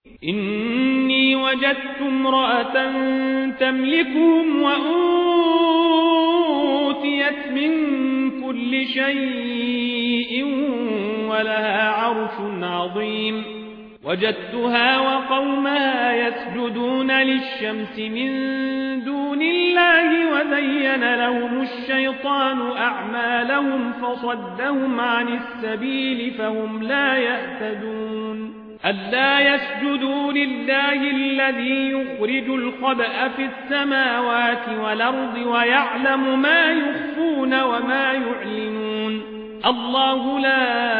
إني وجدت امرأة تملكهم وأوتيت من كل شيء ولها عرش عظيم وجدتها وقومها يسجدون للشمس من دون الله وزين لهم الشيطان أعمالهم فصدهم عن السبيل فهم لا يهتدون ألا يسجدوا لله الذي يخرج الخبأ في السماوات والأرض ويعلم ما يخفون وما يعلنون الله لا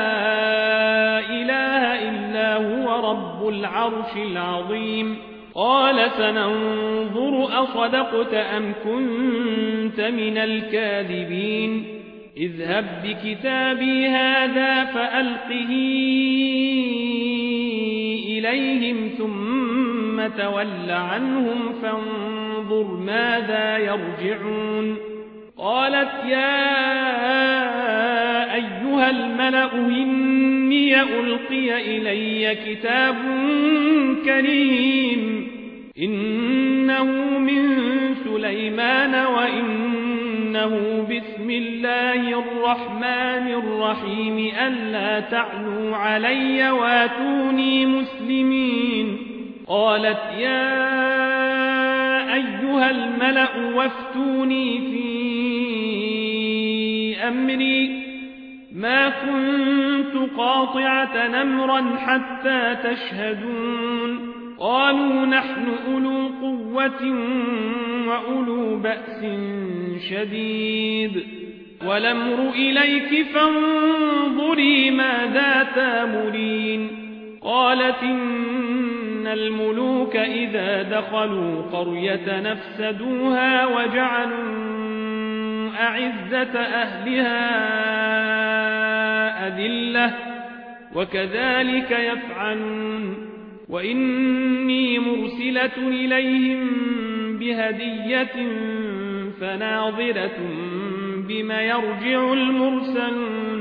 إله إلا هو رب العرش العظيم قال سننظر أصدقت أم كنت من الكاذبين اذهب بكتابي هذا فألقه إليهم ثم تول عنهم فانظر ماذا يرجعون قالت يا أيها الملأ إني ألقي إلي كتاب كريم إنه من سليمان وإنه بسم الله الرحمن الرحيم ألا تعلوا علي واتوني مسلمين قالت يا أيها الملأ وافتوني في أمري ما كنت قاطعة أمرا حتى تشهدون قالوا نحن أولو قوة وأولو بأس شديد والأمر إليك فانظري ماذا تأمرين قالت إن الملوك إذا دخلوا قرية نفسدوها وجعلوا أعزة أهلها أذلة وكذلك يفعلون وإني مرسلة إليهم بهدية فناظرة بما يرجع المرسلون